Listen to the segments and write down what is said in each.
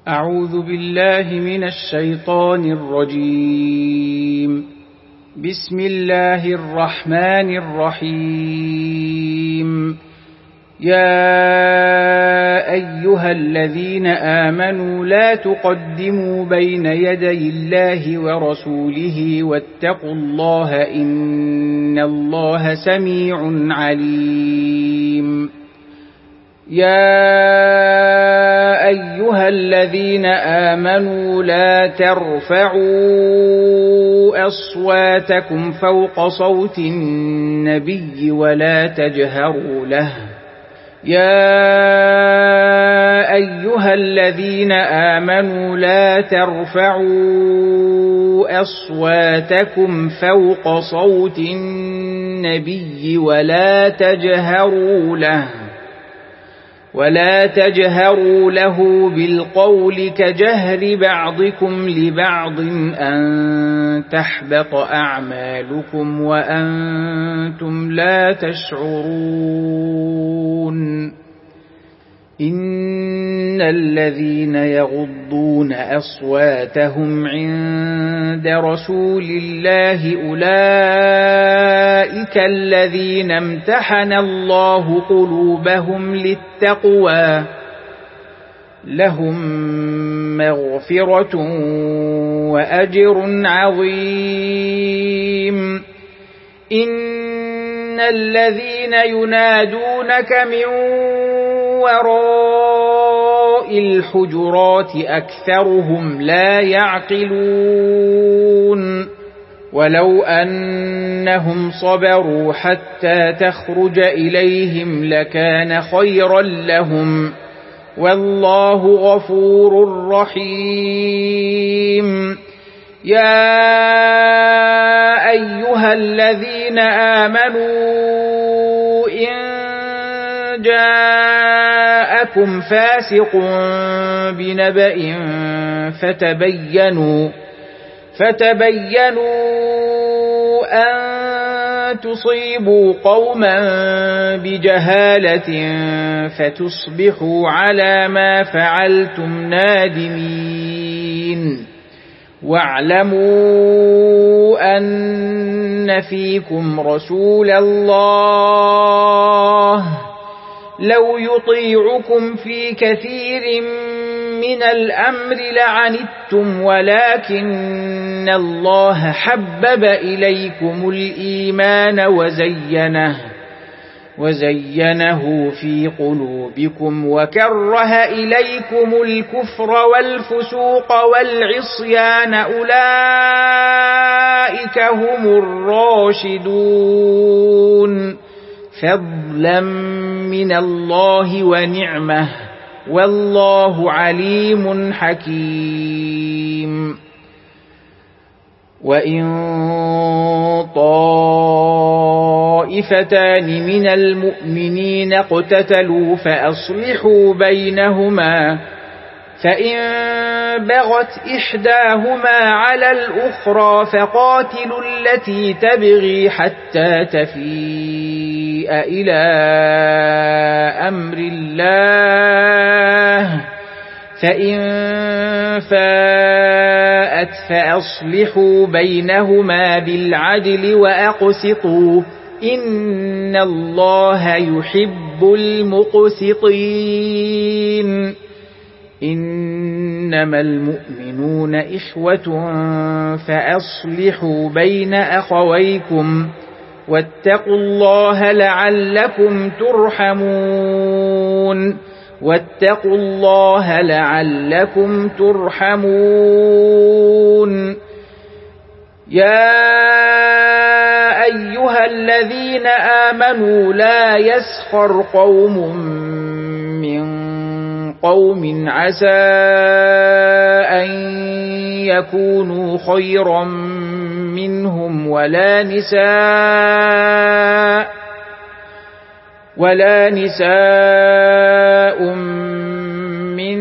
أعوذ بالله من الشيطان الرجيم. بسم الله الرحمن الرحيم. يا أيها الذين آمنوا لا تقدموا بين يدي الله ورسوله واتقوا الله إن الله سميع عليم. يا أيها الذين آمنوا لا ترفعوا أصواتكم فوق صوت النبي ولا تجهروا له. يا أيها الذين آمنوا لا ترفعوا أصواتكم فوق صوت النبي ولا تجهروا له بالقول كجهر بعضكم لبعض أن تحبط أعمالكم وأنتم لا تشعرون. إن الذين يغضون أصواتهم عند رسول الله أولئك الذين امتحن الله قلوبهم للتقوى لهم مغفرة وأجر عظيم. إن الذين ينادونك من وراء الحجرات أكثرهم لا يعقلون. ولو أنهم صبروا حتى تخرج إليهم لكان خيرا لهم والله غفور رحيم. يا أيها الذين آمنوا إن جاءكم فاسق بنبأ فتبينوا أن تصيبوا قوما بجهالة فتصبحوا على ما فعلتم نادمين. واعلموا أن فيكم رسول الله لو يطيعكم في كثير من الأمر لعنتم ولكن الله حبب إليكم الإيمان وزينه في قلوبكم وكره إليكم الكفر والفسوق والعصيان أولئك هم الراشدون فضلا من الله ونعمه والله عليم حكيم. وإن طائفتان من المؤمنين اقتتلوا فأصلحوا بينهما فإن بغت إحداهما على الأخرى فقاتلوا التي تبغي حتى تفيء إلى أمر الله فإن فاءت فأصلحوا بينهما بالعدل وأقسطوا إن الله يحب المقسطين. إنما المؤمنون إخوة فأصلحوا بين أخويكم واتقوا الله لعلكم ترحمون. يا أيها الذين آمنوا لا يسخر قوم من قوم عسى أن يكونوا خيرا منهم ولا نساء من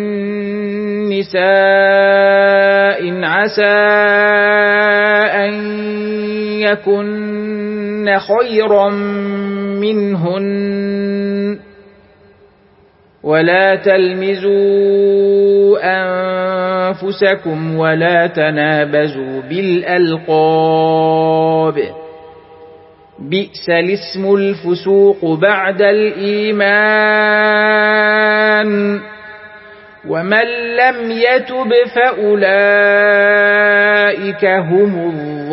نساء عسى أن يكن خيرا منهن ولا تلمزوا أنفسكم ولا تنابزوا بالألقاب بئس الاسم الفسوق بعد الإيمان ومن لم يتب فأولئك هم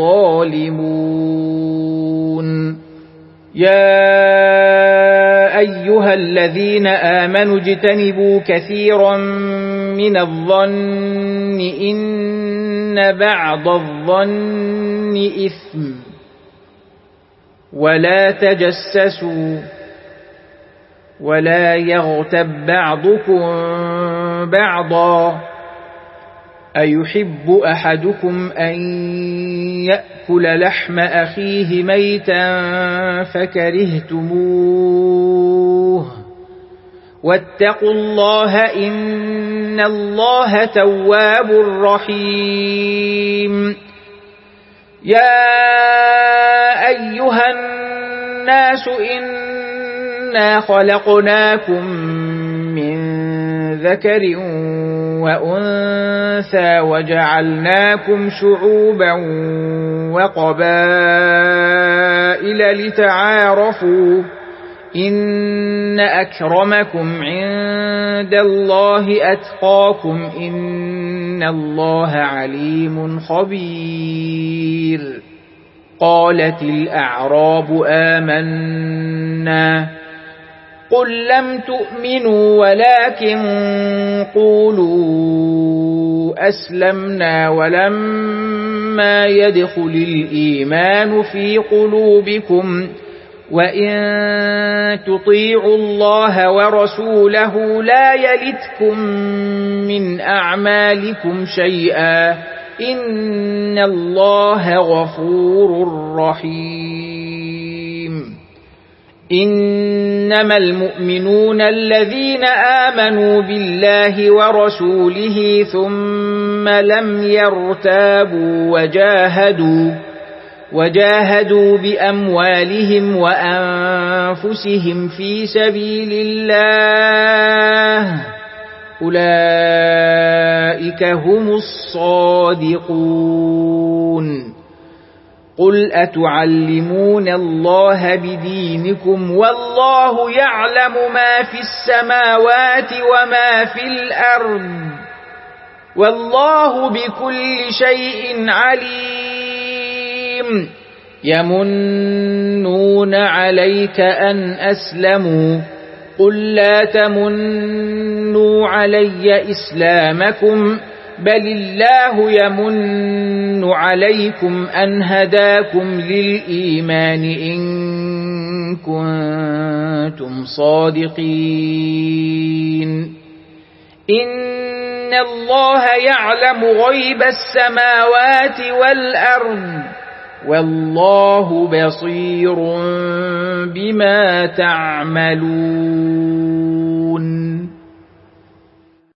الظالمون يا أيها الذين آمنوا اجتنبوا كثيرا من الظن إن بعض الظن إثم ولا تجسسوا ولا يغتب بعضكم بعضا أيحب أحدكم أن يأكل لحم أخيه ميتا فكرهتموه واتقوا الله إن الله تواب رحيم يا أيها الناس إنا خلقناكم من ذكر وأنثى وجعلناكم شعوبا وقبائل لتعارفوا إن أكرمكم عند الله أتقاكم إن الله عليم خبير قالت الأعراب آمنا قل لم تؤمنوا ولكن قولوا أسلمنا ولما يدخل الإيمان في قلوبكم وإن تطيعوا الله ورسوله لا يلتكم من أعمالكم شيئا إن الله غفور رحيم إنما المؤمنون الذين آمنوا بالله ورسوله ثم لم يرتابوا وجاهدوا بأموالهم وأنفسهم في سبيل الله أولئك هم الصادقون قل أتعلمون الله بدينكم والله يعلم ما في السماوات وما في الأرض والله بكل شيء عليم يمنون عليك أن أسلموا قل لا تمنوا علي إسلامكم بل الله يمن عليكم أن هداكم للإيمان إن كنتم صادقين إن الله يعلم غيب السماوات والأرض والله بصير بما تعملون